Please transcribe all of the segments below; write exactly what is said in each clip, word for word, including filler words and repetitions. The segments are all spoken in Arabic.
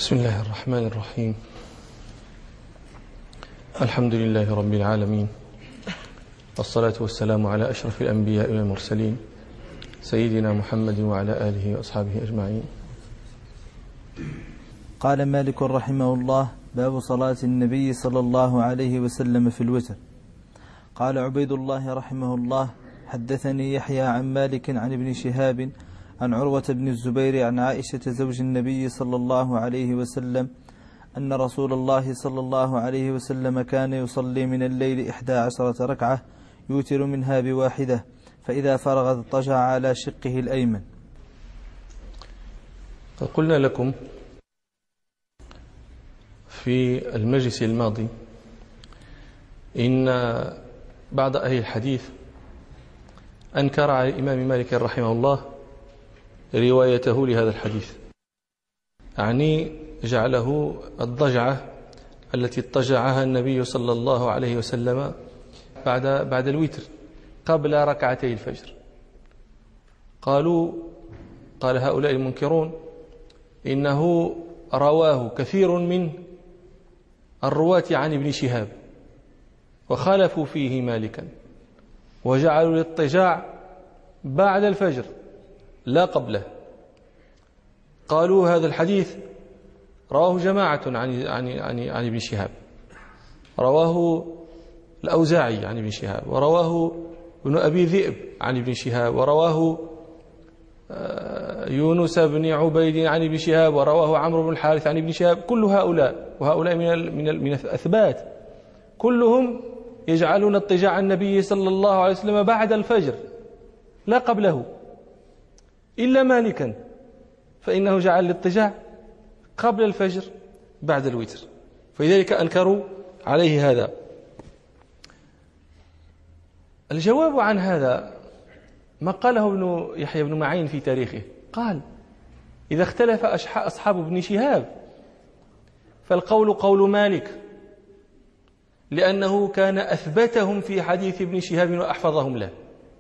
بسم الله الرحمن الرحيم. الحمد لله رب العالمين، والصلاة والسلام على أشرف الأنبياء والمرسلين سيدنا محمد وعلى آله وأصحابه أجمعين. قال مالك رحمه الله: باب صلاة النبي صلى الله عليه وسلم في الوتر. قال عبيد الله رحمه الله: حدثني يحيى عن مالك عن ابن شهاب عن عروة بن الزبير عن عائشة زوج النبي صلى الله عليه وسلم أن رسول الله صلى الله عليه وسلم كان يصلي من الليل إحدى عشرة ركعة يوتر منها بواحدة، فإذا فرغ اضطجع على شقه الأيمن. قلنا لكم في المجلس الماضي إن بعض أهل الحديث أنكر على الإمام مالك رحمه الله روايته لهذا الحديث، يعني جعله الضجعة التي اضطجعها النبي صلى الله عليه وسلم بعد بعد الوتر قبل ركعتي الفجر. قالوا قال هؤلاء المنكرون إنه رواه كثير من الرواة عن ابن شهاب وخالفوا فيه مالكا وجعلوا الاضطجاع بعد الفجر لا قبله. قالوا هذا الحديث رواه جماعة عن عن عن عن ابن شهاب، رواه الأوزاعي عن ابن شهاب، ورواه ابن أبي ذئب عن ابن شهاب، ورواه يونس بن عبيد عن ابن شهاب، ورواه عمرو بن الحارث عن ابن شهاب. كل هؤلاء وهؤلاء من من من الأثبات كلهم يجعلون اضطجاع النبي صلى الله عليه وسلم بعد الفجر لا قبله، إلا مالكا فإنه جعل الاضطجاع قبل الفجر بعد الوتر، فلذلك أنكروا عليه هذا. الجواب عن هذا ما قاله ابن يحيى بن معين في تاريخه، قال: إذا اختلف أصحاب ابن شهاب فالقول قول مالك، لأنه كان أثبتهم في حديث ابن شهاب وأحفظهم له.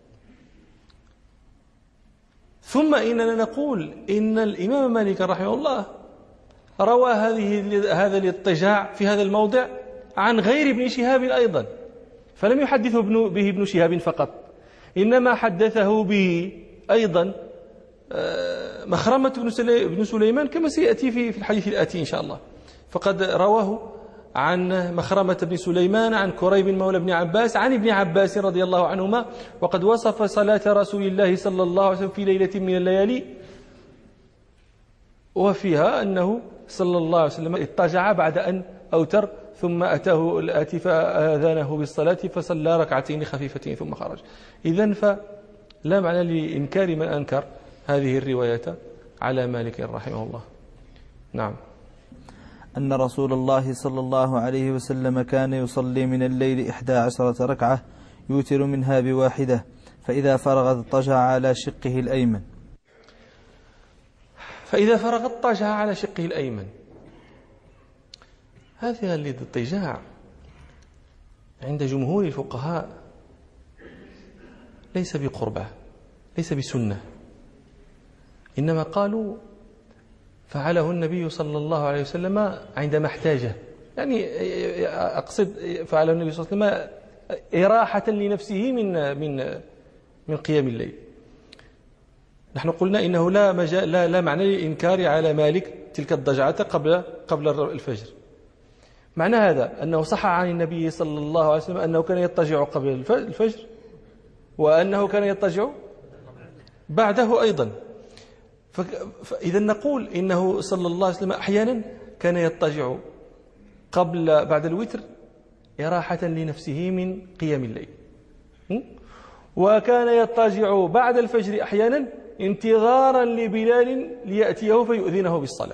ثم إننا نقول إن الإمام مالك رحمه الله روى هذه هذا الاضطجاع في هذا الموضع عن غير ابن شهاب أيضا، فلم يحدثه به ابن شهاب فقط، إنما حدثه به أيضا مخرمة بن سليمان كما سيأتي في الحديث الآتي إن شاء الله. فقد رواه عن مخرمة بن سليمان عن كريب مولى بن عباس عن ابن عباس رضي الله عنهما، وقد وصف صلاة رسول الله صلى الله عليه وسلم في ليلة من الليالي وفيها أنه صلى الله عليه وسلم اضطجع بعد أن أوتر، ثم أتاه الآتي فآذانه بالصلاة فصلى ركعتين خفيفتين ثم خرج. إذن فلا معنى لإنكار من أنكر هذه الرواية على مالك رحمه الله. نعم. أن رسول الله صلى الله عليه وسلم كان يصلي من الليل إحدى عشرة ركعة يوتر منها بواحدة، فإذا فرغ اضطجع على شقه الأيمن. فإذا فرغ اضطجع على شقه الأيمن، هذا الاضطجاع عند جمهور الفقهاء ليس بقربة، ليس بسنة، إنما قالوا فعله النبي صلى الله عليه وسلم عندما احتاجه، يعني أقصد فعله النبي صلى الله عليه وسلم إراحة لنفسه من من من قيام الليل. نحن قلنا إنه لا مجال لا, لا معنى للإنكار على مالك تلك الضجعة قبل قبل الفجر. معنى هذا أنه صح عن النبي صلى الله عليه وسلم أنه كان يضطجع قبل الفجر، وأنه كان يضطجع بعده أيضا. فإذا نقول إنه صلى الله عليه وسلم أحيانا كان يضطجع قبل بعد الوتر إراحة لنفسه من قيام الليل، وكان يضطجع بعد الفجر أحيانا انتظارا لبلال ليأتيه فيؤذنه بالصلاة.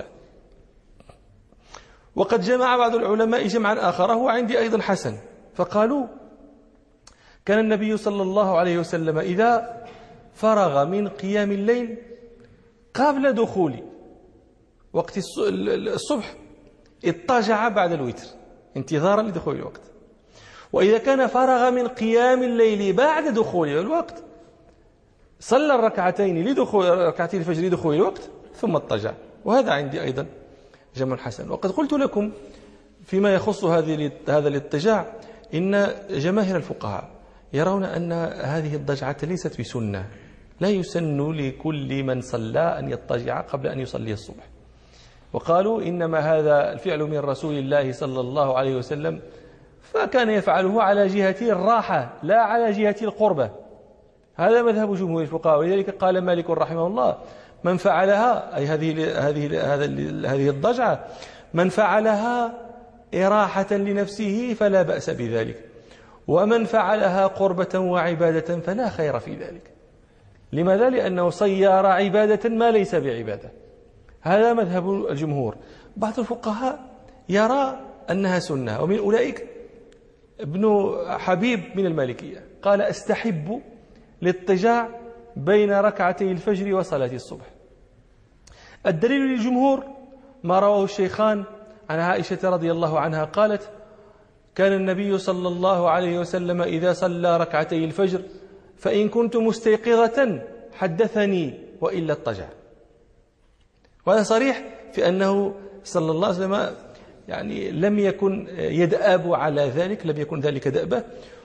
وقد جمع بعض العلماء جمعا آخر هو عندي أيضا حسن، فقالوا كان النبي صلى الله عليه وسلم إذا فرغ من قيام الليل قبل دخول وقت الصبح اضطجع بعد الوتر انتظارا لدخول الوقت، وإذا كان فرغ من قيام الليل بعد دخول الوقت صلى الركعتين لدخول ركعتين الفجر لدخول الوقت ثم اضطجع. وهذا عندي أيضا جمع حسن. وقد قلت لكم فيما يخص هذه هذا الاضطجاع إن جماهير الفقهاء يرون أن هذه الضجعة ليست بسنة، لا يسن لكل من صلى أن يضطجع قبل أن يصلي الصبح، وقالوا إنما هذا الفعل من رسول الله صلى الله عليه وسلم فكان يفعله على جهة الراحة لا على جهة القربة. هذا مذهب جمهور الفقهاء، ولذلك قال مالك رحمه الله من فعلها أي هذه هذه هذه الضجعة من فعلها إراحة لنفسه فلا بأس بذلك، ومن فعلها قربة وعبادة فلا خير في ذلك. لماذا؟ لأنه صير عبادة ما ليس بعبادة. هذا مذهب الجمهور. بعض الفقهاء يرى أنها سنة، ومن أولئك ابن حبيب من المالكية قال أستحب الاضطجاع بين ركعتي الفجر وصلاة الصبح. الدليل للجمهور ما رواه الشيخان عن عائشة رضي الله عنها قالت كان النبي صلى الله عليه وسلم إذا صلى ركعتي الفجر فإن كنت مستيقظة حدثني وإلا اضطجع. وهذا صريح في أنه صلى الله عليه وسلم يعني لم يكن يدأب على ذلك، لم يكن ذلك دأبه،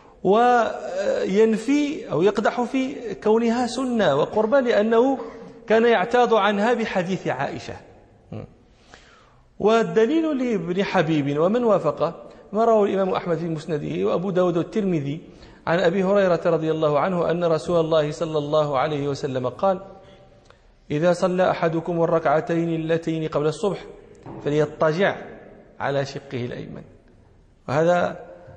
وينفي أو يقدح في كونها سنة وقربة لأنه كان يعتاض عنها بحديث عائشة. والدليل لابن حبيب ومن وافقه ما رواه الإمام أحمد في مسنده وأبو داود والترمذي عن أبي هريرة رضي الله عنه أن رسول الله صلى الله عليه وسلم قال إذا صلى أحدكم الركعتين اللتين قبل الصبح فليضطجع على شقه الأيمن. وهذا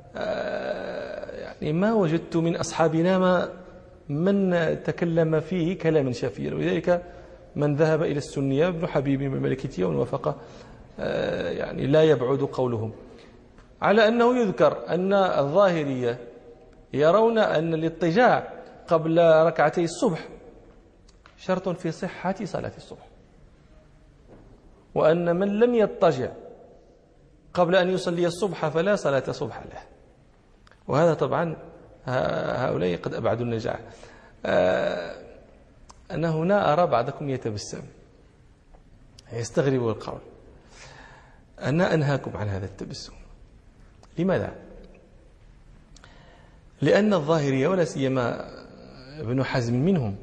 يعني ما وجدت من أصحابنا ما من تكلم فيه كلاما شافيا، ولذلك من ذهب إلى السنية ابن حبيب من المالكية ومن وافقه يعني لا يبعد قولهم، على أنه يذكر أن الظاهرية يرون أن الاضطجاع قبل ركعتي الصبح شرط في صحة صلاة الصبح، وأن من لم يضطجع قبل أن يصلي الصبح فلا صلاة صبح له. وهذا طبعا هؤلاء قد أبعدوا النجاح. أنا هنا أرى بعضكم يتبسم يستغرب القول. أنا أنهاكم عن هذا التبسم. لماذا؟ لأن الظاهرية ولا سيما ابن حزم منهم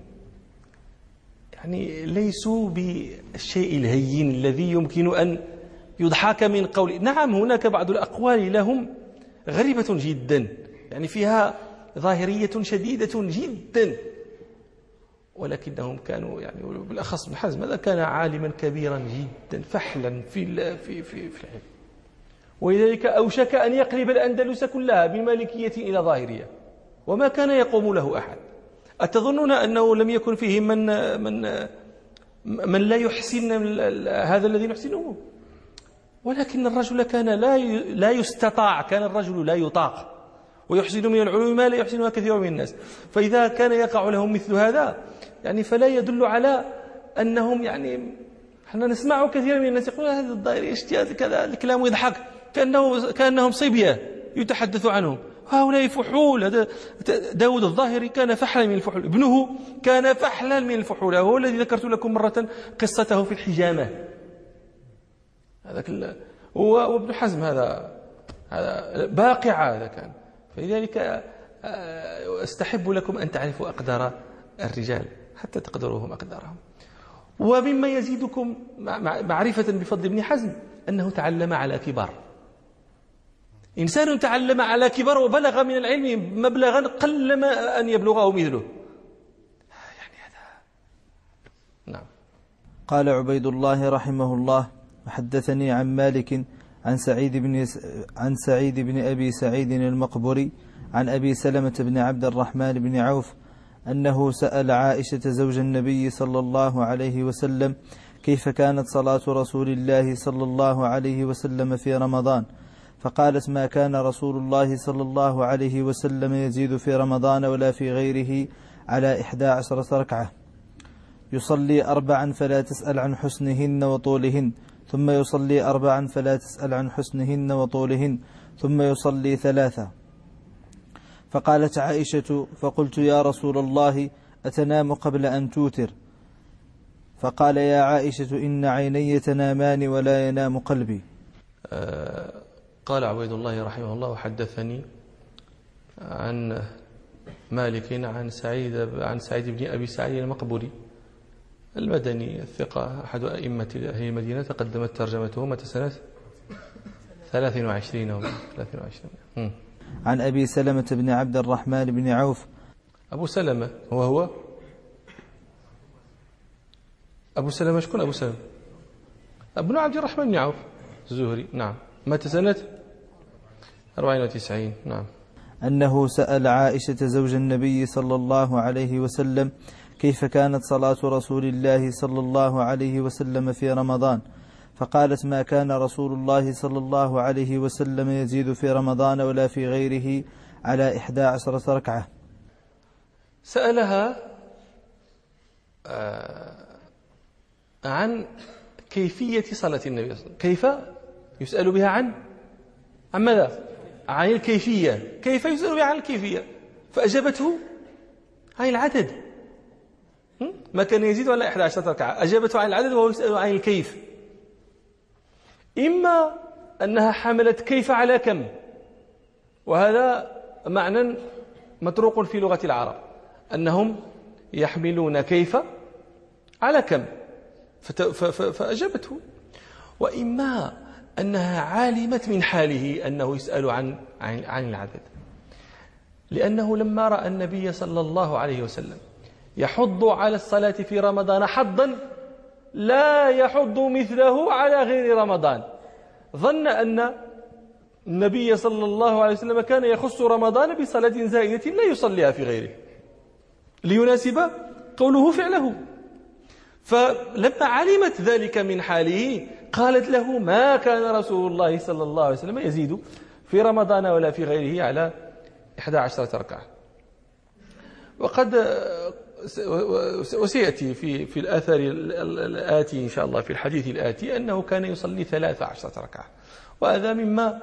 يعني ليسوا بالشيء الهين الذي يمكن أن يضحك من قول. نعم هناك بعض الأقوال لهم غريبة جدا، يعني فيها ظاهرية شديدة جدا، ولكنهم كانوا يعني بالأخص ابن حزم هذا كان عالما كبيرا جدا فحلا في في في, في العلم، ولذلك أوشك أن يقلب الأندلس كلها بمالكية إلى ظاهرية، وما كان يقوم له أحد. أتظنون أنه لم يكن فيهم من من من لا يحسن هذا الذي نحسنه؟ ولكن الرجل كان لا لا يستطاع، كان الرجل لا يطاق، ويحسن من العلوم ما لا يحسنها كثير من الناس. فإذا كان يقع لهم مثل هذا يعني فلا يدل على أنهم يعني احنا نسمع كثير من الناس يقول هذا الظاهري اجتهاد كذا، الكلام يضحك كأنه كأنهم صبية يتحدث عنهم، هؤلاء فحول. هذا داود الظاهري كان فحلا من الفحول، ابنه كان فحلا من الفحول، هو الذي ذكرت لكم مرة قصته في الحجامة. هذا وابن حزم هذا هذا باقع هذا كان. فلذلك استحب لكم أن تعرفوا أقدار الرجال حتى تقدروهم أقدارهم. ومما يزيدكم معرفة بفضل ابن حزم أنه تعلم على كبار. إنسان تعلم على كبار وبلغ من العلم مبلغا قلما أن يبلغه مثله. يعني هذا نعم. قال عبيد الله رحمه الله حدثني عن مالك عن سعيد بن عن سعيد بن أبي سعيد المقبري عن أبي سلمة بن عبد الرحمن بن عوف أنه سأل عائشة زوج النبي صلى الله عليه وسلم كيف كانت صلاة رسول الله صلى الله عليه وسلم في رمضان، فقالت ما كان رسول الله صلى الله عليه وسلم يزيد في رمضان ولا في غيره على إحدى عشرة ركعة، يصلي أربعا فلا تسأل عن حسنهن وطولهن، ثم يصلي أربعا فلا تسأل عن حسنهن وطولهن، ثم يصلي ثلاثة. فقالت عائشة فقلت يا رسول الله أتنام قبل أن توتر؟ فقال يا عائشة إن عيني تنامان ولا ينام قلبي. آه قال عبيد الله رحمه الله حدثني عن مالك عن سعيد عن سعيد بن أبي سعيد المقبوري المدني الثقة أحد أئمة أهل المدينة، تقدمت ترجمته متى سنة ثلاث وعشرين أو ثلاث وعشرين. عن أبي سلمة بن عبد الرحمن بن عوف. أبو سلمة هو هو أبو سلمة شكون أبو سلمة؟ ابن عبد الرحمن بن عوف الزهري. نعم. متى سنة أربعين وتسعين. نعم. أنه سأل عائشة زوج النبي صلى الله عليه وسلم كيف كانت صلاة رسول الله صلى الله عليه وسلم في رمضان، فقالت ما كان رسول الله صلى الله عليه وسلم يزيد في رمضان ولا في غيره على إحدى عشرة ركعة. سألها عن كيفية صلاة النبي صلى الله عليه وسلم. كيف يسأل بها عن عن ماذا؟ عن الكيفية. كيف يسأل بها عن الكيفية؟ فأجابته عن العدد. ما كان يزيد على إحدى عشرة ركعة. أجابته عن العدد وهو يسأل عن الكيف. إما أنها حملت كيف على كم، وهذا معنى مطروق في لغة العرب، أنهم يحملون كيف على كم فأجابته. وإما أنها علمت من حاله أنه يسأل عن عن العدد، لأنه لما رأى النبي صلى الله عليه وسلم يحض على الصلاة في رمضان حضا لا يحض مثله على غير رمضان، ظن أن النبي صلى الله عليه وسلم كان يخص رمضان بصلاة زائدة لا يصليها في غيره ليناسب قوله فعله. فلما علمت ذلك من حاله قالت له ما كان رسول الله صلى الله عليه وسلم يزيد في رمضان ولا في غيره على إحدى عشرة ركعة. وقد وسيأتي في في الأثر الآتي إن شاء الله في الحديث الآتي أنه كان يصلي ثلاث عشرة ركعة، وهذا مما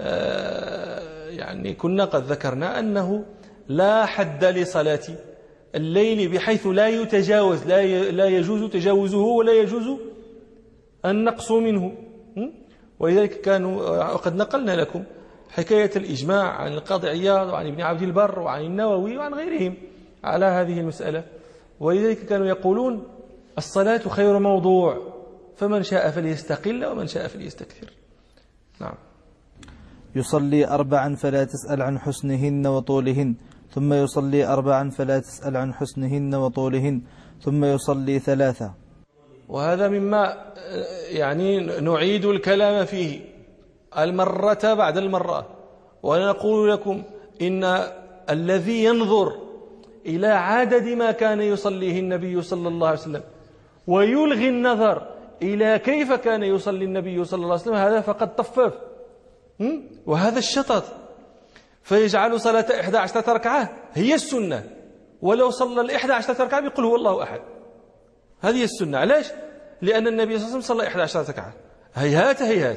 يعني كنا قد ذكرنا أنه لا حد لصلاة الليل بحيث لا يتجاوز لا لا يجوز تجاوزه ولا يجوز النقص منه. ولذلك كانوا وقد نقلنا لكم حكاية الإجماع عن القاضي عياض وعن ابن عبد البر وعن النووي وعن غيرهم على هذه المسألة. ولذلك كانوا يقولون الصلاة خير موضوع، فمن شاء فليستقل ومن شاء فليستكثر. نعم. يصلي أربعا فلا تسأل عن حسنهن وطولهن، ثم يصلي أربعا فلا تسأل عن حسنهن وطولهن، ثم يصلي ثلاثة. وهذا مما يعني نعيد الكلام فيه المرة بعد المرة، ونقول لكم إن الذي ينظر إلى عدد ما كان يصليه النبي صلى الله عليه وسلم ويلغي النظر إلى كيف كان يصلي النبي صلى الله عليه وسلم هذا فقد طفف، وهذا الشطط. فيجعل صلاة إحدى عشرة ركعة هي السنة، ولو صلى الإحدى عشرة ركعة بيقول هو الله أحد. هذه السنة. علاش؟ لأن النبي صلى الله عليه وسلم صلى إحدى عشرة ركعة. هيهات هيهات.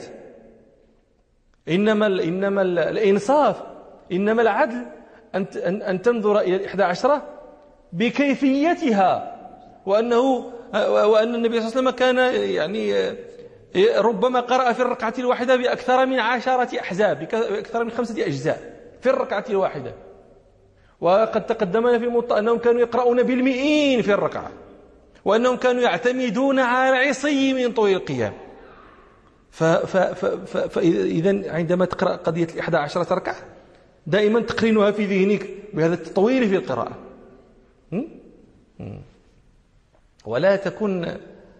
إنما إنما الإنصاف، إنما العدل أن أن تنظر إلى الإحدى عشرة بكيفيتها، وأنه وأن النبي صلى الله عليه وسلم كان يعني ربما قرأ في الركعة الواحدة بأكثر من عشرة أحزاب، بأكثر من خمسة أجزاء في الركعة الواحدة. وقد تقدمنا في الموطأ أنهم كانوا يقرؤون بالمئين في الركعة، وأنهم كانوا يعتمدون على عصي من طول القيام. فإذا عندما تقرأ قضية الإحدى عشرة ركعة دائما تقرنها في ذهنك بهذا التطويل في القراءة، ولا تكن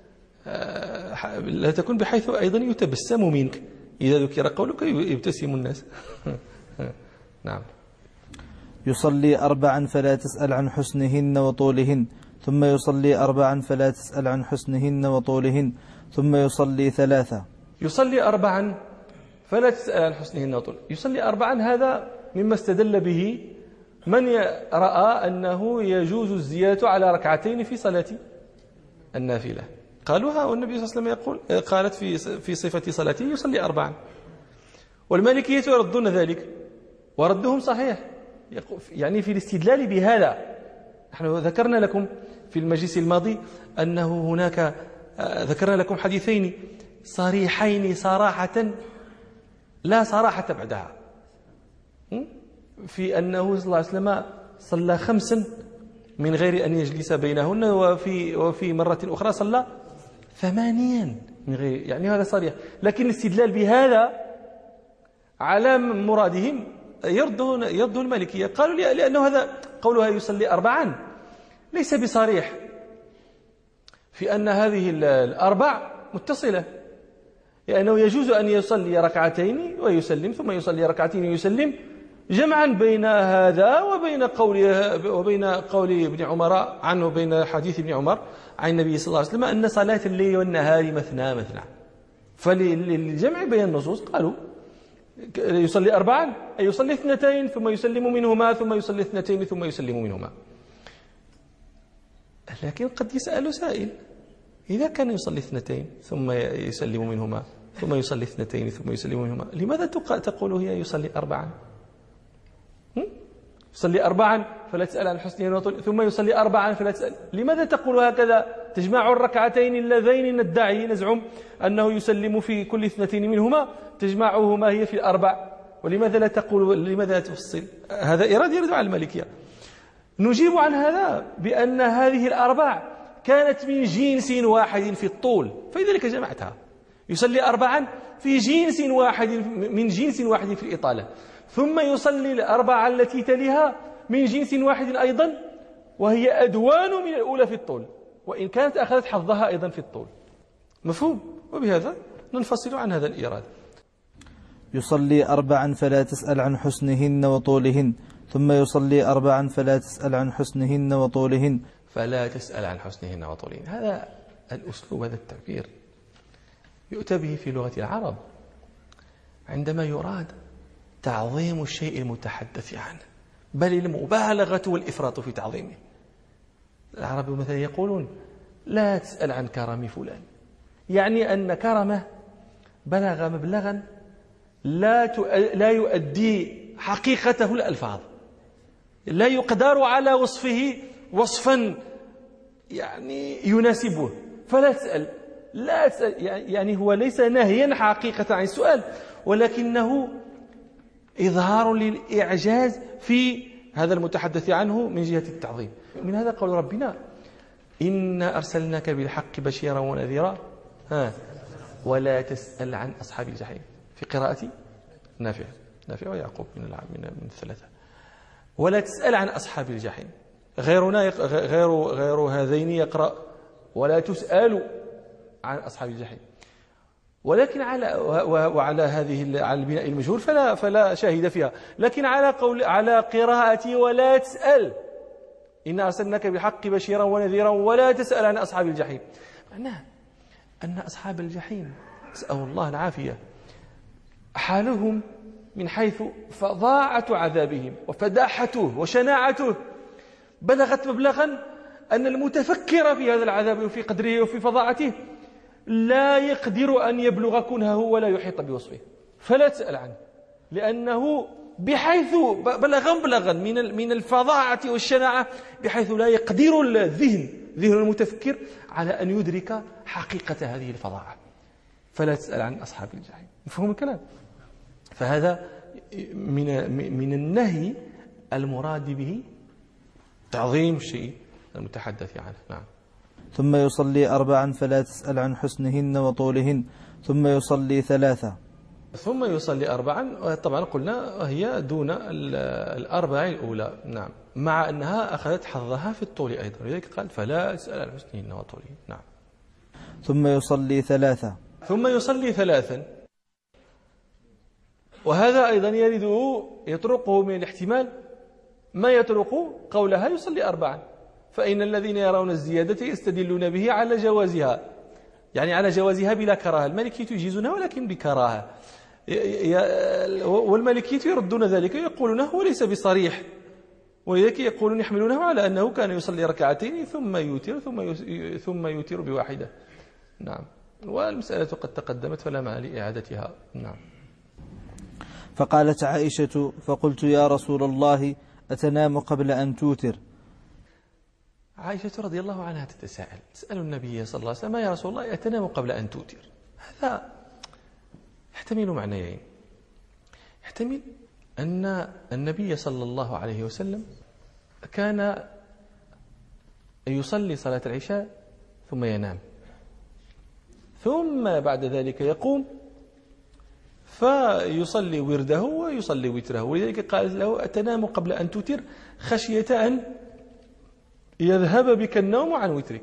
لا تكن بحيث أيضا يتبسم منك إذا ذكر قولك يبتسم الناس. نعم. يصلي أربعا فلا تسأل عن حسنهن وطولهن، ثم يصلي أربعا فلا تسأل عن حسنهن وطولهن، ثم يصلي ثلاثة. يصلي أربعا فلا تسأل عن حسنهن وطولهن. يصلي أربعا هذا مما استدل به من رأى أنه يجوز الزيادة على ركعتين في صلاة النافلة. قالوها والنبي صلى الله عليه وسلم يقول قالت في في صفة صلاته يصلي أربعا. والمالكية يردون ذلك، وردهم صحيح يعني في الاستدلال بهذا نحن ذكرنا لكم في المجلس الماضي أنه هناك ذكرنا لكم حديثين صريحين صراحة لا صراحة بعدها في أنه صلى الله عليه وسلم صلى خمسا من غير أن يجلس بينهن، وفي وفي مرة أخرى صلى ثمانيا من غير، يعني هذا صريح. لكن الاستدلال بهذا على مرادهم يرده يرده المالكية. قالوا لأنه هذا قولها يصلي أربعا ليس بصريح في أن هذه الأربع متصلة، لأنه يجوز أن يصلي ركعتين ويسلم ثم يصلي ركعتين ويسلم، جمعا بين هذا وبين قول وبين قول ابن عمر عنه، بين حديث ابن عمر عن النبي صلى الله عليه وسلم أن صلاة الليل والنهار مثنى مثنى. فللجمع بين النصوص قالوا يصلي أربعا أي يصلي اثنتين ثم يسلم منهما ثم يصلي اثنتين ثم يسلم منهما. لكن قد يسأل سائل: إذا كان يصلي اثنتين ثم يسلم منهما ثم يصلي اثنتين ثم يسلم منهما، لماذا تقول هي يصلي أربعا؟ يصلي أربعا فلا تسأل عن حسنه وطول، ثم يصلي أربعا فلا تسأل. لماذا تقول هكذا؟ تجمع الركعتين اللذين ندعي نزعم أنه يسلم في كل اثنتين منهما، تجمعهما هي في الأربع، ولماذا لا تقول؟ لماذا لا تفصل؟ هذا إيراد يرد على المالكية. نجيب عن هذا بأن هذه الأربع كانت من جنس واحد في الطول، فلذلك جمعتها. يصلي أربعا في جنس واحد من جنس واحد في الإطالة، ثم يصلي الأربعة التي تليها من جنس واحد أيضا، وهي أدوان من الأولى في الطول، وإن كانت أخذت حظها أيضا في الطول. مفهوم؟ وبهذا ننفصل عن هذا الإيراد. يصلي أربعا فلا تسأل عن حسنهن وطولهن، ثم يصلي أربعا فلا تسأل عن حسنهن وطولهن. فلا تسأل عن حسنهن وطولهن، هذا الأسلوب، هذا التعبير يؤتى به في لغة العرب عندما يراد تعظيم الشيء المتحدث عنه، بل المبالغة والإفراط في تعظيمه. العرب مثلا يقولون: لا تسأل عن كرم فلان، يعني أن كرمه بلغ مبلغا لا لا يؤدي حقيقته الألفاظ، لا يقدر على وصفه وصفا يعني يناسبه، فلا تسأل. لا تسأل يعني هو ليس نهيا حقيقة عن السؤال، ولكنه إظهار للإعجاز في هذا المتحدث عنه من جهة التعظيم. من هذا قول ربنا: إنا أرسلناك بالحق بشيرا ونذيرا ها ولا تسأل عن أصحاب الجحيم. في قراءة نافع نافع ويعقوب من من من الثلاثة. ولا تسأل عن أصحاب الجحيم. غيرنا غير غير هذين يقرأ ولا تسأل عن أصحاب الجحيم. ولكن على وعلى هذه على البناء المجهول فلا فلا شاهد فيها، لكن على قول على قراءة ولا تسأل، إن أرسلناك بالحق بشيرا ونذيرا ولا تسأل عن أصحاب الجحيم، معناه أن أصحاب الجحيم نسأل الله العافية حالهم من حيث فظاعة عذابهم وفداحته وشناعته بلغت مبلغا أن المتفكر في هذا العذاب وفي قدره وفي فظاعته لا يقدر أن يبلغ كنهه ولا يحيط بوصفه، فلا تسأل عنه، لأنه بحيث بلغ مبلغا من من الفظاعة والشناعة بحيث لا يقدر الذهن ذهن المتفكر على أن يدرك حقيقة هذه الفظاعة. فلا تسأل عن أصحاب الجحيم. مفهوم الكلام؟ فهذا من من النهي المراد به تعظيم الشيء المتحدث عنه. نعم. ثم يصلي أربعا فلا تسأل عن حسنهن وطولهن، ثم يصلي ثلاثة. ثم يصلي أربعا، طبعا قلنا هي دون الأربع الأولى، نعم، مع أنها أخذت حظها في الطول أيضا، لذلك قال فلا تسأل عن حسنهن وطولهن. نعم. ثم يصلي ثلاثة. ثم يصلي ثلاثا، وهذا أيضا يرده يطرقه من الاحتمال ما يطرق قولها يصلي أربعا، فإن الذين يرون الزيادة يستدلون به على جوازها، يعني على جوازها بلا كراهة. المالكية يجيزونها ولكن بكراهة، والمالكية يردون ذلك يقولون هو ليس بصريح، ولذلك يقولون يحملونه على أنه كان يصلي ركعتين ثم يوتر ثم ثم يوتر بواحدة. نعم. والمسألة قد تقدمت فلا معنى لإعادتها. نعم. فقالت عائشة: فقلت يا رسول الله أتنام قبل أن توتر؟ عائشة رضي الله عنها تتساءل، تسأل النبي صلى الله عليه وسلم: يا رسول الله أتنام قبل أن توتر؟ هذا يحتمل معنيين. يحتمل أن النبي صلى الله عليه وسلم كان يصلي صلاة العشاء ثم ينام، ثم بعد ذلك يقوم فيصلي ورده ويصلي وتره، ولذلك قال له: أتنام قبل أن توتر خشية أن يذهب بك النوم عن وترك.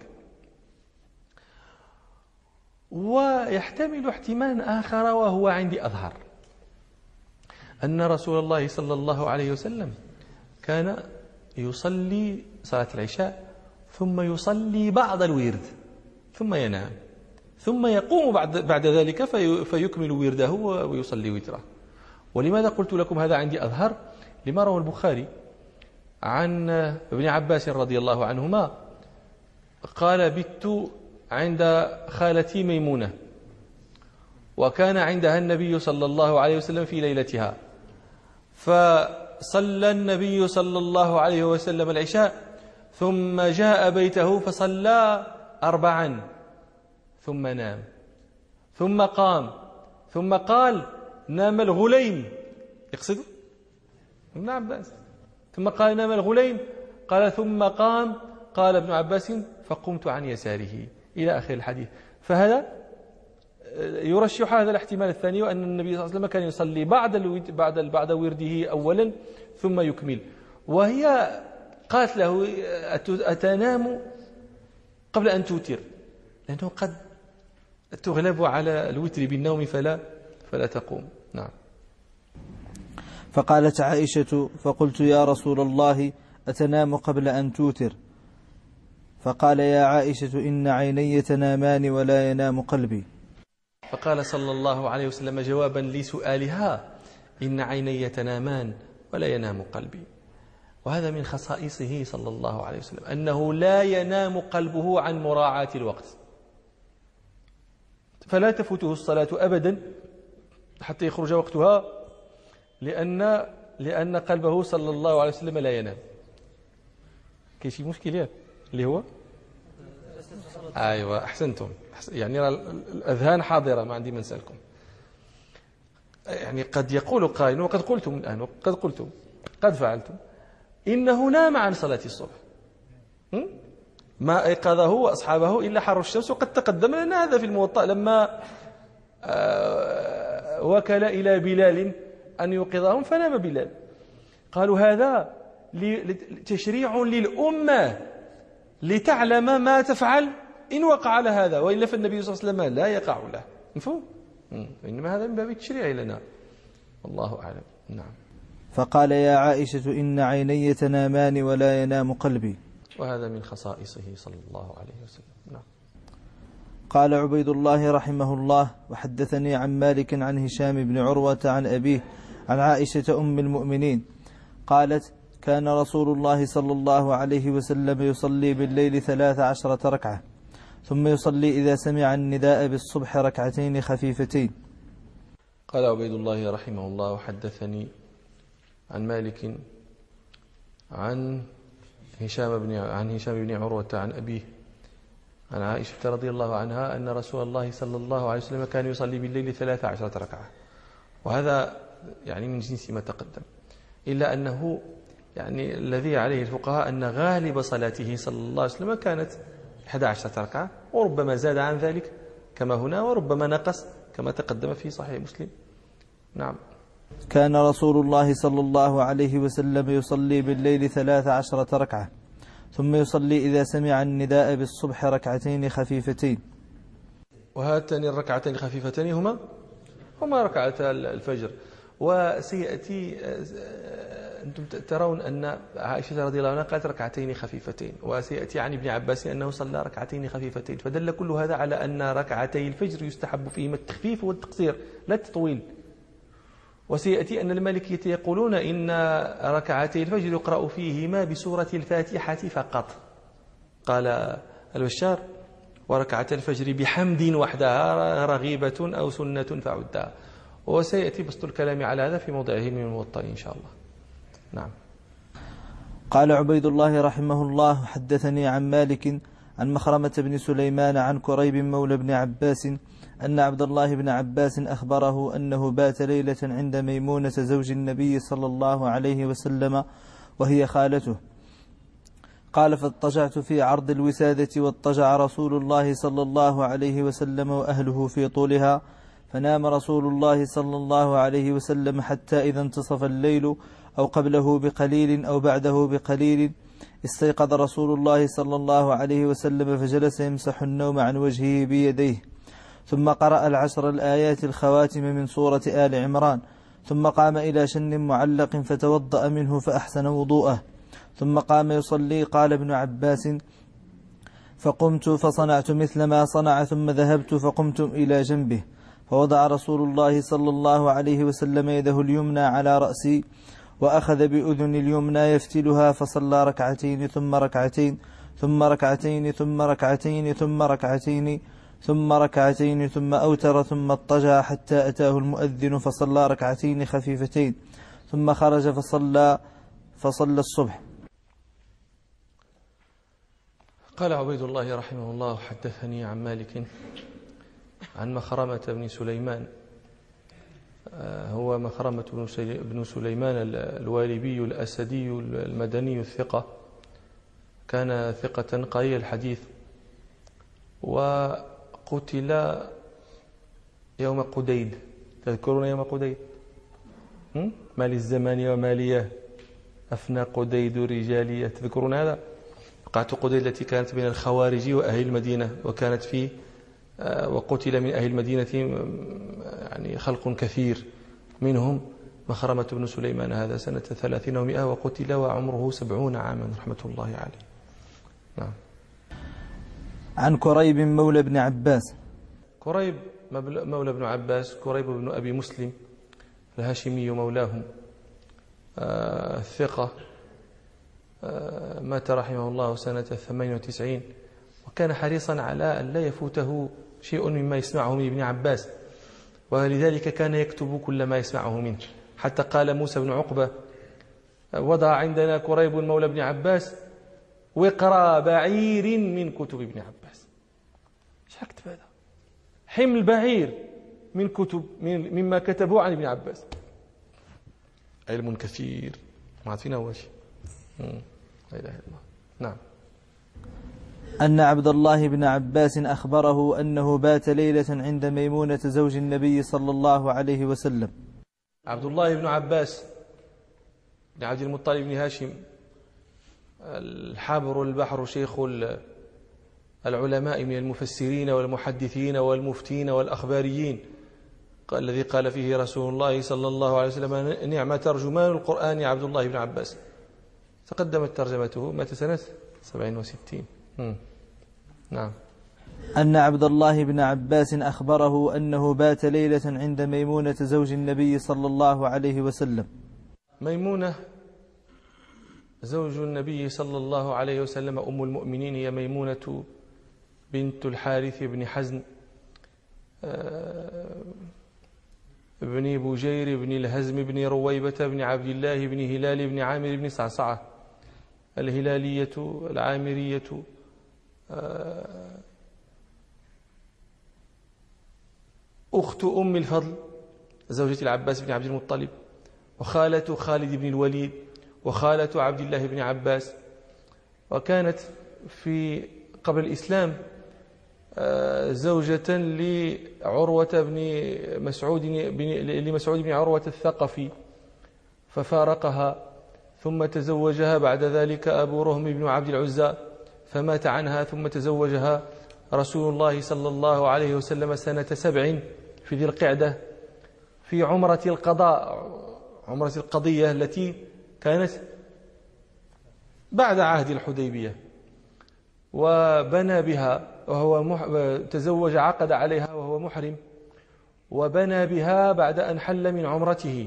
ويحتمل احتمالا آخر وهو عندي أظهر، أن رسول الله صلى الله عليه وسلم كان يصلي صلاة العشاء ثم يصلي بعض الورد ثم ينام، ثم يقوم بعد بعد ذلك في فيكمل ورده ويصلي وتره. ولماذا قلت لكم هذا عندي أظهر؟ لما روى البخاري عن ابن عباس رضي الله عنهما قال: بت عند خالتي ميمونة، وكان عندها النبي صلى الله عليه وسلم في ليلتها، فصلى النبي صلى الله عليه وسلم العشاء ثم جاء بيته فصلى أربعا ثم نام، ثم قام، ثم قال: نام الغليم، يقصد ابن عباس، ثم قال: نام الغليم، قال: ثم قام، قال ابن عباس: فقمت عن يساره، إلى آخر الحديث. فهذا يرشح هذا الاحتمال الثاني، وأن النبي صلى الله عليه وسلم كان يصلي بعد بعد بعد ورده أولا ثم يكمل. وهي قالت له: أتنام قبل أن توتر؟ لأنه قد تغلب على الوتر بالنوم فلا فلا تقوم. نعم. فقالت عائشة: فقلت: يا رسول الله أتنام قبل أن توتر؟ فقال: يا عائشة إن عيني تنامان ولا ينام قلبي. فقال صلى الله عليه وسلم جوابا لسؤالها: إن عيني تنامان ولا ينام قلبي. وهذا من خصائصه صلى الله عليه وسلم، أنه لا ينام قلبه عن مراعاة الوقت، فلا تفوته الصلاة أبدا حتى يخرج وقتها، لأن لأن قلبه صلى الله عليه وسلم لا ينام. كاين شي مشكل اللي هو أيوة أحسنتم، يعني الأذهان حاضرة، ما عندي ما نسألكم. يعني قد يقول قائل، وقد قلتم الآن، وقد قلتم قد فعلتم، إنه نام عن صلاة الصبح، ما أيقظه وأصحابه إلا حر الشمس. وقد تقدم لنا هذا في الموطأ لما وكل إلى بلال أن يوقظهم فنام بلال. قالوا هذا تشريع للأمة لتعلم ما تفعل إن وقع لها هذا، وإلا فالنبي صلى الله عليه وسلم لا يقع له. مفهوم؟ إنما هذا من باب التشريع لنا، والله أعلم. نعم. فقال: يا عائشة إن عيني تنامان ولا ينام قلبي. وهذا من خصائصه صلى الله عليه وسلم. نعم. قال عبيد الله رحمه الله: وحدثني عن مالك عن هشام بن عروة عن أبيه عن عائشة أم المؤمنين قالت: كان رسول الله صلى الله عليه وسلم يصلي بالليل ثلاث عشرة ركعة، ثم يصلي إذا سمع النداء بالصبح ركعتين خفيفتين. قال عبيد الله رحمه الله: وحدثني عن مالك عن هشام بن عن هشام بن عروة عن أبيه عن عائشة رضي الله عنها أن رسول الله صلى الله عليه وسلم كان يصلي بالليل ثلاث عشرة ركعة. وهذا يعني من جنس ما تقدم، إلا أنه يعني الذي عليه الفقهاء أن غالب صلاته صلى الله عليه وسلم كانت إحدى عشرة ركعة، وربما زاد عن ذلك كما هنا، وربما نقص كما تقدم في صحيح مسلم. نعم. كان رسول الله صلى الله عليه وسلم يصلي بالليل ثلاث عشرة ركعة، ثم يصلي إذا سمع النداء بالصبح ركعتين خفيفتين. وهاتان الركعتين الخفيفتين هما هما ركعتا الفجر. وسيأتي أنتم ترون أن عائشة رضي الله عنها قالت ركعتين خفيفتين، وسيأتي عن ابن عباس أنه صلى ركعتين خفيفتين، فدل كل هذا على أن ركعتي الفجر يستحب فيهما التخفيف والتقصير لا التطويل. وسيأتي أن المالكية يقولون إن ركعتي الفجر يقرأ فيهما بسورة الفاتحة فقط. قال البشار: وركعت الفجر بحمد وحدها رغيبة أو سنة فعدها. وسيأتي بسط الكلام على هذا في موضعه من الموطأ إن شاء الله. نعم. قال عبيد الله رحمه الله حدثني عن مالك عن مخرمة بن سليمان عن كريب مولى بن عباس أن عبد الله بن عباس أخبره أنه بات ليلة عند ميمونة زوج النبي صلى الله عليه وسلم وهي خالته. قال فاضطجعت في عرض الوسادة واضطجع رسول الله صلى الله عليه وسلم وأهله في طولها، فنام رسول الله صلى الله عليه وسلم حتى إذا انتصف الليل أو قبله بقليل أو بعده بقليل استيقظ رسول الله صلى الله عليه وسلم فجلس يمسح النوم عن وجهه بيديه، ثم قرأ العشر الآيات الخواتم من سورة آل عمران، ثم قام إلى شن معلق فتوضأ منه فأحسن وضوءه، ثم قام يصلي. قال ابن عباس فقمت فصنعت مثل ما صنع، ثم ذهبت فقمت إلى جنبه فوضع رسول الله صلى الله عليه وسلم يده اليمنى على رأسي وأخذ بأذن اليمنى يفتلها، فصلى ركعتين ثم ركعتين ثم ركعتين ثم ركعتين ثم ركعتين ثم ركعتين ثم أوتر، ثم اضطجع حتى أتاه المؤذن فصلى ركعتين خفيفتين، ثم خرج فصلى فصلى الصبح. قال عبيد الله رحمه الله حدثني عن مالك عن مخرمة بن سليمان، هو مخرمة بن سليمان الوالبي الأسدي المدني الثقة، كان ثقة قليل الحديث، وقتل يوم قديد. تذكرون يوم قديد؟ ما للزمان وماليه أفنى قديد رجالية. تذكرون هذا؟ وقعة قديد التي كانت بين الخوارج وأهل المدينة، وكانت فيه وقتل من أهل المدينة يعني خلق كثير، منهم مخرمة بن سليمان هذا سنة ثلاثين ومئة، وقتل وعمره سبعون عاما رحمة الله عليه. نعم. عن كريب مولى بن عباس. كريب مولى بن عباس، كريب بن أبي مسلم الهاشمي مولاهم، آه الثقة، آه مات رحمه الله سنة ثمانين وتسعين، وكان حريصا على أن لا يفوته شيء مما يسمعه من ابن عباس، ولذلك كان يكتب كل ما يسمعه منه، حتى قال موسى بن عقبة وضع عندنا كريب مولى بن عباس وقرا بعير من كتب ابن عباس. ايش كتب هذا؟ حمل بعير من كتب من مما كتبوا عن ابن عباس. علم كثير ما عرفنا هو شيء. لا اله الا الله. نعم. أن عبد الله بن عباس أخبره أنه بات ليلة عند ميمونة زوج النبي صلى الله عليه وسلم. عبد الله بن عباس بن عبد المطلب بن هاشم الحابر البحر، شيخ العلماء من المفسرين والمحدثين والمفتين والأخباريين، الذي قال فيه رسول الله صلى الله عليه وسلم نعم ترجمان القرآن عبد الله بن عباس. تقدمت ترجمته، مات سنة سبعين وستين. نعم. أن عبد الله بن عباس أخبره أنه بات ليلة عند ميمونة زوج النبي صلى الله عليه وسلم. ميمونة زوج النبي صلى الله عليه وسلم أم المؤمنين هي ميمونة بنت الحارث بن حزن بن بجير بن الهزم بن رويبة بن عبد الله بن هلال بن عامر بن صعصعة الهلالية العامرية، أخت أم الفضل زوجة العباس بن عبد المطلب، وخالة خالد بن الوليد، وخالة عبد الله بن عباس، وكانت في قبل الإسلام زوجة لعروة بن مسعود لمسعود بن عروة الثقفي، ففارقها، ثم تزوجها بعد ذلك أبو رهم بن عبد العزى فمات عنها، ثم تزوجها رسول الله صلى الله عليه وسلم سنة سبع في ذي القعدة في عمرة القضاء، عمرة القضية التي كانت بعد عهد الحديبية، وبنى بها وهو مح... تزوج عقد عليها وهو محرم، وبنى بها بعد أن حل من عمرته،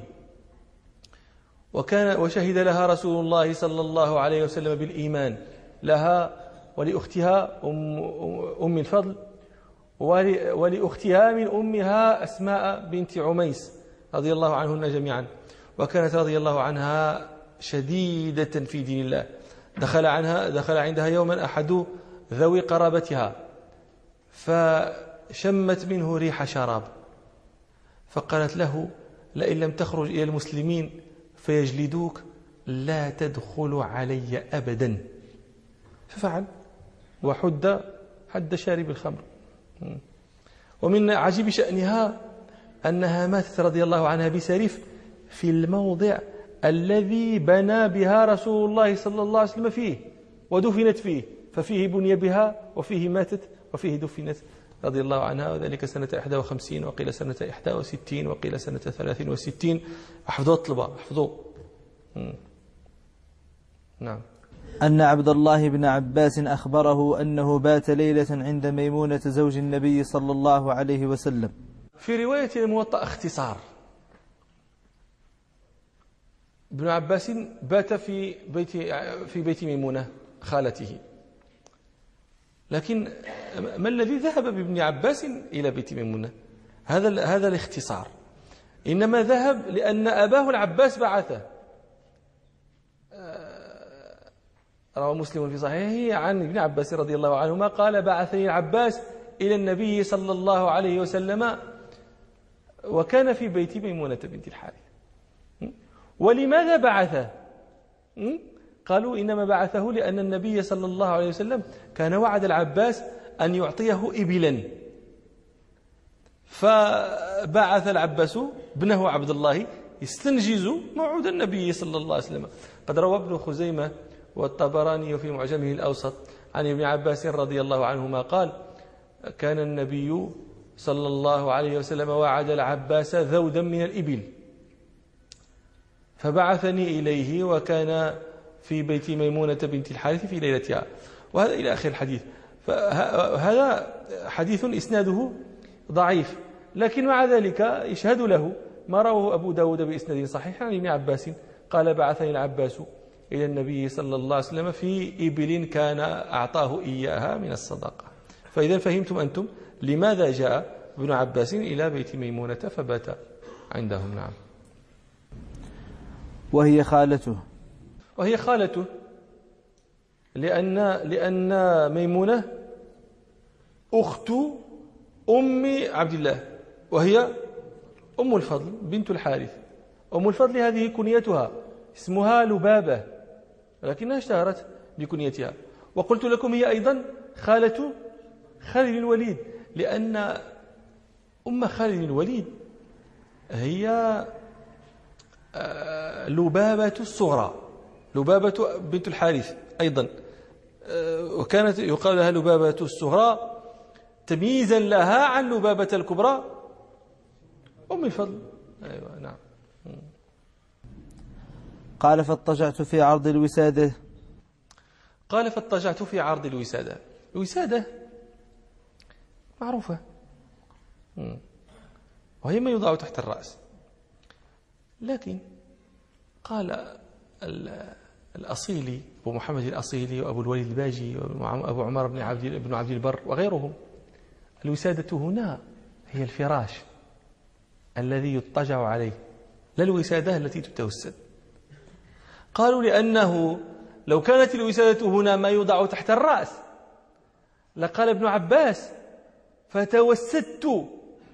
وكان وشهد لها رسول الله صلى الله عليه وسلم بالإيمان، لها ولأختها أم, أم الفضل، ولأختها من أمها أسماء بنت عميس رضي الله عنهن جميعا. وكانت رضي الله عنها شديدة في دين الله. دخل عنها دخل عندها يوما أحد ذوي قرابتها فشمت منه ريح شراب، فقالت له: لئن لم تخرج إلى المسلمين فيجلدوك لا تدخل علي أبدا. ففعل وحد حد شارب الخمر. ومن عجيب شأنها أنها ماتت رضي الله عنها بسريف في الموضع الذي بنى بها رسول الله صلى الله عليه وسلم فيه ودفنت فيه، ففيه بني بها وفيه ماتت وفيه دفنت رضي الله عنها، وذلك سنة إحدى وخمسين وقيل سنة إحدى وستين وقيل سنة ثلاث وستين. أحفظوا الطلبة أحفظوا. نعم. أن عبد الله بن عباس أخبره أنه بات ليلة عند ميمونة زوج النبي صلى الله عليه وسلم. في رواية الموطأ اختصار: ابن عباس بات في بيت في بيت ميمونة خالته. لكن ما الذي ذهب بابن عباس إلى بيت ميمونة؟ هذا هذا الاختصار. إنما ذهب لأن أباه العباس بعثه. روى مسلم في صحيحه عن ابن عباس رضي الله عنهما قال: بعثني العباس إلى النبي صلى الله عليه وسلم وكان في بيت ميمونة بنت الحارث. ولماذا بعثه؟ قالوا: إنما بعثه لأن النبي صلى الله عليه وسلم كان وعد العباس أن يعطيه إبلا، فبعث العباس ابنه عبد الله يستنجز موعود النبي صلى الله عليه وسلم. قد روى ابن خزيمة والطبراني في معجمه الأوسط عن ابن عباس رضي الله عنهما قال: كان النبي صلى الله عليه وسلم وعد العباس ذودا من الإبل فبعثني إليه وكان في بيت ميمونة بنت الحارث في ليلتها. وهذا إلى آخر الحديث. فهذا حديث إسناده ضعيف، لكن مع ذلك يشهد له ما رواه أبو داود بإسناد صحيح عن ابن عباس قال: بعثني العباس إلى النبي صلى الله عليه وسلم في إبل كان أعطاه إياها من الصدقة. فإذا فهمتم أنتم لماذا جاء ابن عباس إلى بيت ميمونة فبات عندهم. نعم. وهي خالته وهي خالته لأن لأن ميمونة أخت أم عبد الله، وهي أم الفضل بنت الحارث. أم الفضل هذه كنيتها، اسمها لبابة، لكنها اشتهرت بكنيتها. وقلت لكم هي أيضا خالة خالد الوليد، لأن أم خالد الوليد هي لبابة الصغرى، لبابة بنت الحارث أيضا، وكانت يقال لها لبابة الصغرى تمييزا لها عن لبابة الكبرى أم الفضل. أيوة نعم. قال: فاضطجعت في عرض الوسادة. قال: فاضطجعت في عرض الوسادة. الوسادة معروفة، وهي ما يوضع تحت الرأس. لكن قال الأصيلي أبو محمد الأصيلي وأبو الوليد الباجي وأبو عمر بن عبد بن عبد البر وغيرهم: الوسادة هنا هي الفراش الذي يضطجع عليه، لا الوسادة التي تتوسد. قالوا: لأنه لو كانت الوسادة هنا ما يوضع تحت الرأس لقال ابن عباس: فتوسدت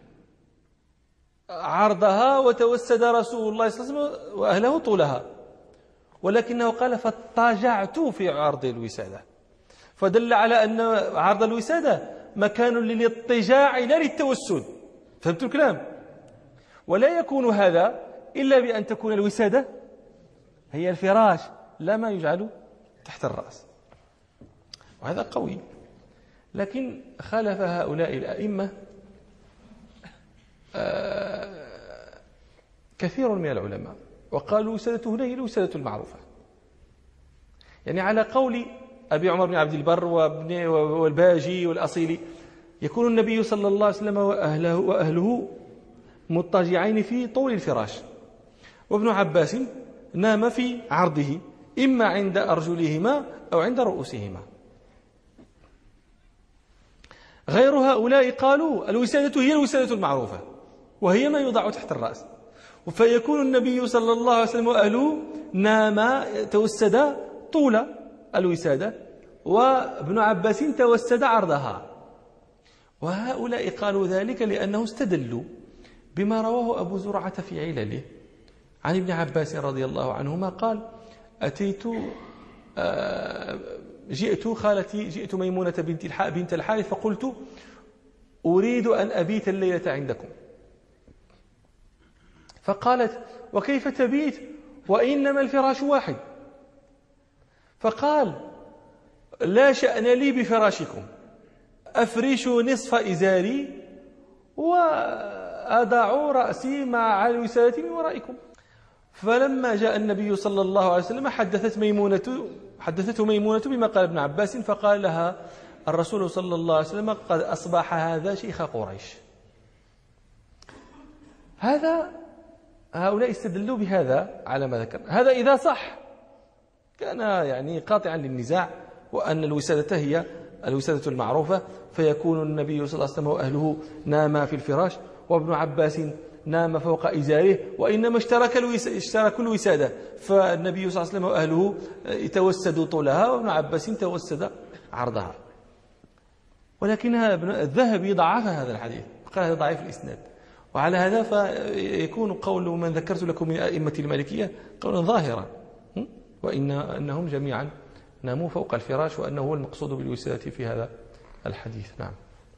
عرضها وتوسد رسول الله صلى الله عليه وسلم وأهله طولها، ولكنه قال: فاضطجعت في عرض الوسادة، فدل على أن عرض الوسادة مكان للاضطجاع لا للتوسد. فهمت الكلام؟ ولا يكون هذا إلا بأن تكون الوسادة هي الفراش لا ما يجعل تحت الرأس، وهذا قوي. لكن خالف هؤلاء الأئمة كثير من العلماء، وقالوا الوسادة هنا هي الوسادة المعروفة. يعني على قول أبي عمر بن عبد البر وابن والباجي والأصيلي يكون النبي صلى الله عليه وسلم وأهله, وأهله مضطجعين في طول الفراش، وابن عباس نام في عرضه إما عند أرجلهما أو عند رؤوسهما. غير هؤلاء قالوا الوسادة هي الوسادة المعروفة، وهي ما يوضع تحت الرأس. فيكون النبي صلى الله عليه وسلم وأهله نام توسد طول الوسادة، وابن عباس توسد عرضها. وهؤلاء قالوا ذلك لأنه استدلوا بما رواه أبو زرعة في علله عن ابن عباس رضي الله عنهما قال: أتيت جئت خالتي جئت ميمونة بنت بنت الحارث فقلت: أريد أن أبيت الليلة عندكم. فقالت: وكيف تبيت وإنما الفراش واحد؟ فقال: لا شأن لي بفراشكم، أفرش نصف إزاري وأضع رأسي مع الوسادة من ورائكم. فلما جاء النبي صلى الله عليه وسلم حدثت ميمونة حدثته ميمونة بما قال ابن عباس، فقال لها الرسول صلى الله عليه وسلم: قد أصبح هذا شيخ قريش. هذا هؤلاء استدلوا بهذا على ما ذكر. هذا إذا صح كان يعني قاطعا للنزاع، وأن الوسادة هي الوسادة المعروفة، فيكون النبي صلى الله عليه وسلم وأهله ناما في الفراش، وابن عباس نام فوق إزاره، وإنما اشترك اشتركوا الوسادة، فالنبي صلى الله عليه وسلم وأهله توسدوا طولها، وابن عباس توسد عرضها. ولكن الذهبي ضعف هذا الحديث، قال هذا ضعيف الإسناد. وعلى هذا فيكون قول من ذكرت لكم من أئمة المالكية قولا ظاهرا، وإن أنهم جميعا ناموا فوق الفراش، وأنه هو المقصود بالوسادة في هذا الحديث. نعم.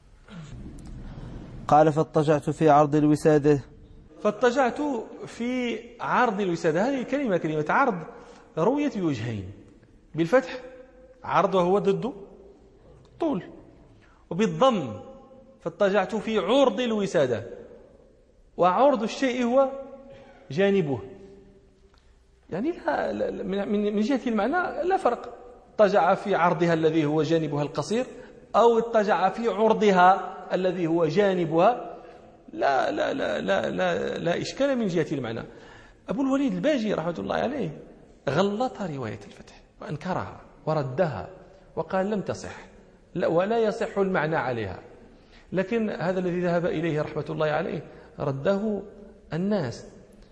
قال: فاضطجعت في عرض الوسادة. فاضطجعت في عرض الوسادة، هذه الكلمة كلمة عرض رويت بوجهين: بالفتح عرض وهو ضد طول، وبالضم فاضطجعت في عرض الوسادة، وعرض الشيء هو جانبه، يعني لا من جهة المعنى لا فرق. اضطجع في عرضها الذي هو جانبها القصير، أو اضطجع في عرضها الذي هو جانبها، لا لا لا لا لا, لا إشكال من جهة المعنى. أبو الوليد الباجي رحمة الله عليه غلط رواية الفتح وأنكرها وردها وقال لم تصح، لا ولا يصح المعنى عليها. لكن هذا الذي ذهب إليه رحمة الله عليه رده الناس،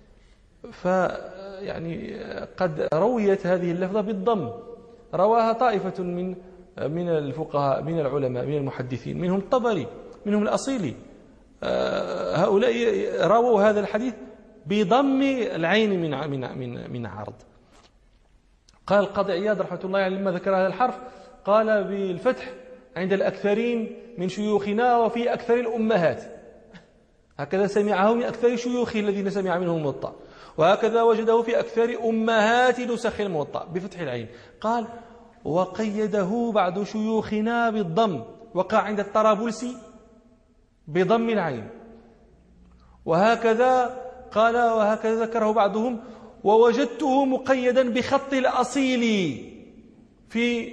فيعني قد رويت هذه اللفظة بالضم، رواها طائفة من من الفقهاء من العلماء من المحدثين، منهم الطبري منهم الأصيلي، هؤلاء رووا هذا الحديث بضم العين من من من من عرض. قال القاضي عياض رحمة الله عليه لما ذكر هذا الحرف قال بالفتح عند الأكثرين من شيوخنا وفي أكثر الأمهات، هكذا سمعه من أكثر شيوخه الذين سمع منهم الموطأ، وهكذا وجده في أكثر أمهات نسخ الموطأ بفتح العين. قال: وقيده بعض شيوخنا بالضم، وقع عند الطرابلسي بضم العين، وهكذا قال وهكذا ذكره بعضهم: ووجدته مقيدا بخط الأصيل في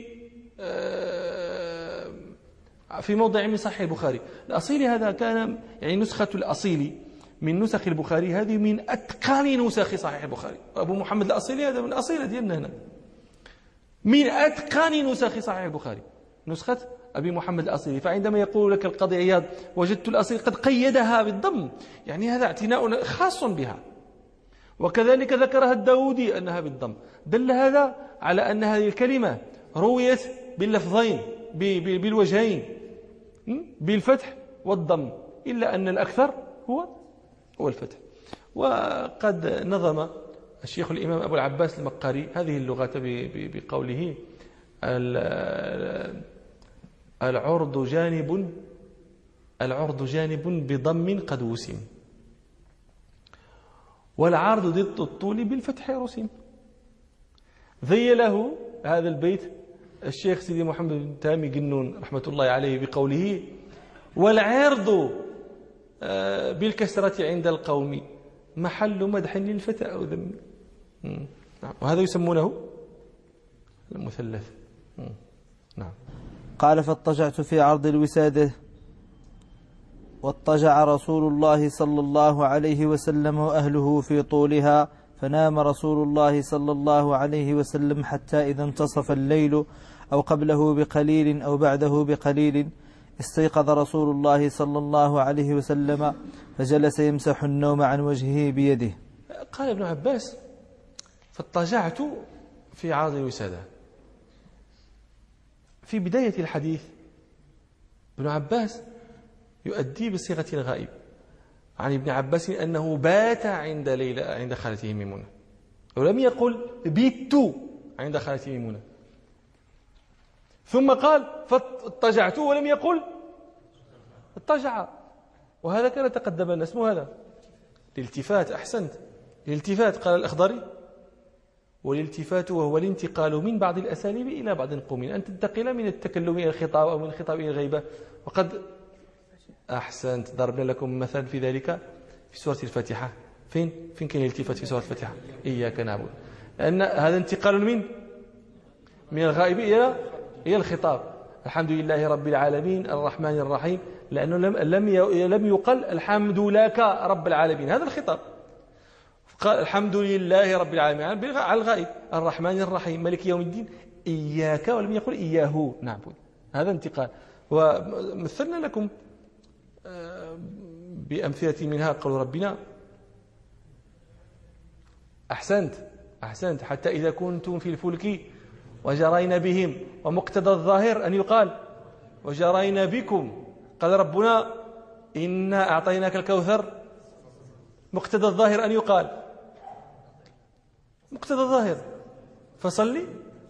في موضع من صحيح البخاري. الأصيل هذا كان يعني نسخة الأصيل من نسخ البخاري، هذه من أتقان نسخ صحيح البخاري. أبو محمد الأصيلي هذا من الأصيلة ديالنا هنا، من أتقان نسخ صحيح البخاري نسخة أبي محمد الأصيلي. فعندما يقول لك القاضي عياض وجدت الأصيل قد قيدها بالضم، يعني هذا اعتناء خاص بها. وكذلك ذكرها الداودي أنها بالضم، دل هذا على أن هذه الكلمة رويت باللفظين بالوجهين بالفتح والضم، إلا أن الأكثر هو هو الفتح. وقد نظم الشيخ الإمام أبو العباس المقاري هذه اللغة بقوله: العرض جانب العرض جانب بضم قد وسم، والعرض ضد الطول بالفتح رسم. ذيله هذا البيت الشيخ سيدي محمد بن تامي قنون رحمة الله عليه بقوله: والعرض بالكسرة عند القوم محل مدح للفتى أو ذم. وهذا يسمونه المثلث. نعم. قال: فاضطجعت في عرض الوسادة، واضطجع رسول الله صلى الله عليه وسلم وأهله في طولها، فنام رسول الله صلى الله عليه وسلم حتى إذا انتصف الليل أو قبله بقليل أو بعده بقليل استيقظ رسول الله صلى الله عليه وسلم فجلس يمسح النوم عن وجهه بيده. قال ابن عباس فاضطجعت في عرض الوسادة. في بداية الحديث ابن عباس يؤدي بصيغة الغائب عن ابن عباس أنه بات عند ليلى عند خالته ميمونة، ولم يقل بيت عند خالته ميمونة. ثم قال فاضطجعت ولم يقل اضطجع، وهذا كان تقدم لنا اسمه هذا الالتفات. أحسنت، الالتفات قال الأخضري، والالتفات وهو الانتقال من بعض الأساليب إلى بعض القومين، أن تنتقل من التكلم إلى الخطاب أو من الخطاب إلى الغيبة. وقد أحسنت، ضربنا لكم مثل في ذلك في سورة الفاتحة. فين فين كان الالتفات في سورة الفاتحة؟ إياك نعبد، لأن هذا انتقال من من الغائب إلى إلى الخطاب. الحمد لله رب العالمين الرحمن الرحيم، لأنه لم لم لم يقل الحمد لك رب العالمين، هذا الخطاب. قال الحمد لله رب العالمين على الغائب، الرحمن الرحيم مالك يوم الدين، إياك ولم يقل إياه نعبد، هذا انتقال. ومثلنا لكم بأمثلة منها قول ربنا أحسنت أحسنت حتى إذا كنتم في الفلك وجرين بهم، ومقتضى الظاهر أن يقال وجرين بكم. قال ربنا إنا أعطيناك الكوثر، مقتضى الظاهر أن يقال مقتضى الظاهر فصلي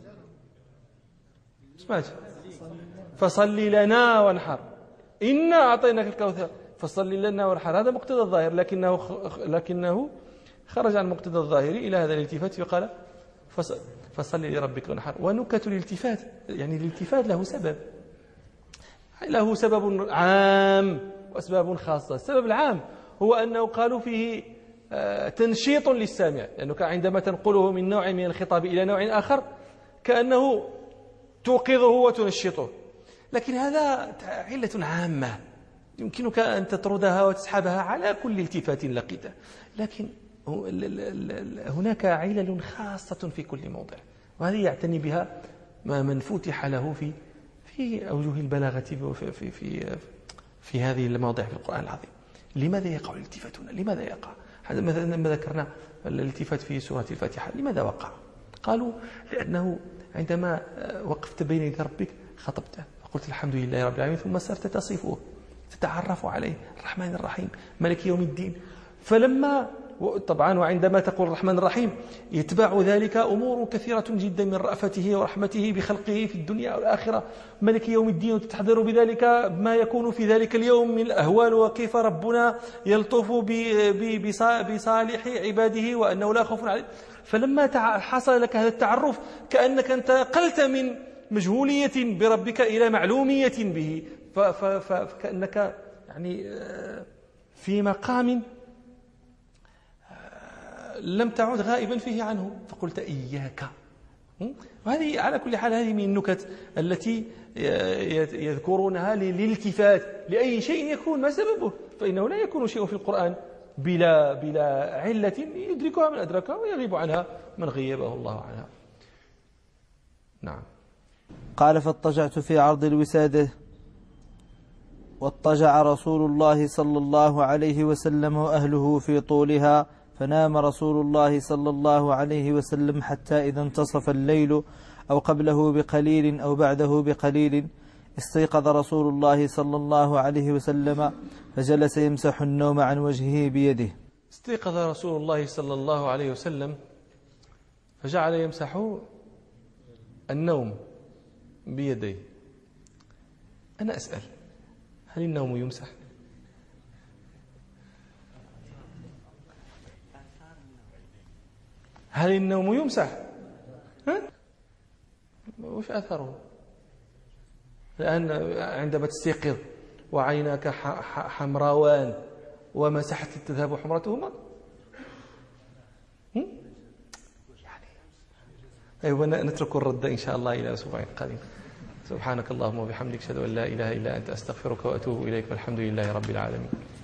سمعت فصل لنا وانحر، إنا أعطيناك الكوثر فصل لنا وانحر، هذا مقتضى الظاهر، لكنه لكنه خرج عن مقتضى الظاهر إلى هذا الالتفات وقال فصل لربك وانحر. ونكت الالتفات، يعني الالتفات له سبب، له سبب عام وأسباب خاصة. السبب العام هو أنه قالوا فيه تنشيط للسامع، لأنك عندما تنقله من نوع من الخطاب إلى نوع آخر كأنه توقظه وتنشطه. لكن هذا علة عامة يمكنك أن تطردها وتسحبها على كل التفات لقيته، لكن هناك علل خاصة في كل موضع، وهذه يعتني بها من فتح له في في أوجه البلاغة في في في, في هذه المواضع في القرآن العظيم. لماذا يقع الالتفات هنا؟ لماذا يقع؟ مثلا لما ذكرنا الالتفات في سورة الفاتحة، لماذا وقع؟ قالوا لأنه عندما وقفت بين يدي ربك خطبته فقلت الحمد لله رب العالمين، ثم صرت تصفه تتعرف عليه الرحمن الرحيم مالك يوم الدين. فلما طبعا وعندما تقول الرحمن الرحيم يتبع ذلك أمور كثيرة جدا من رأفته ورحمته بخلقه في الدنيا والآخرة، ملك يوم الدين، وتتحضر بذلك ما يكون في ذلك اليوم من الأهوال، وكيف ربنا يلطف بصالح عباده وأنه لا خوف عليه. فلما حصل لك هذا التعرف كأنك انتقلت من مجهولية بربك إلى معلومية به، فكأنك يعني في مقام لم تعد غائبا فيه عنه، فقلت إياك. وهذه على كل حال هذه من النكت التي يذكرونها للالتفات لأي شيء يكون ما سببه، فإنه لا يكون شيء في القرآن بلا بلا علة يدركها من أدركها ويغيب عنها من غيبه الله عنها. نعم. قال فاضطجعت في عرض الوسادة، واضطجع رسول الله صلى الله عليه وسلم وأهله في طولها، فنام رسول الله صلى الله عليه وسلم حتى إذا انتصف الليل أو قبله بقليل أو بعده بقليل استيقظ رسول الله صلى الله عليه وسلم فجلس يمسح النوم عن وجهه بيده. استيقظ رسول الله صلى الله عليه وسلم فجعل يمسح النوم بيديه. أنا أسأل، هل النوم يمسح؟ هل النوم يمسح؟ ها؟ وش أثره؟ لأن عندما تستيقظ وعيناك حمراوان ومسحت تذهب حمرتهما، يعني أيوة نترك الرد إن شاء الله إلى أسبوع قادم. سبحانك اللهم وبحمدك أشهد أن لا إله إلا أنت أستغفرك وأتوب إليك، والحمد لله رب العالمين.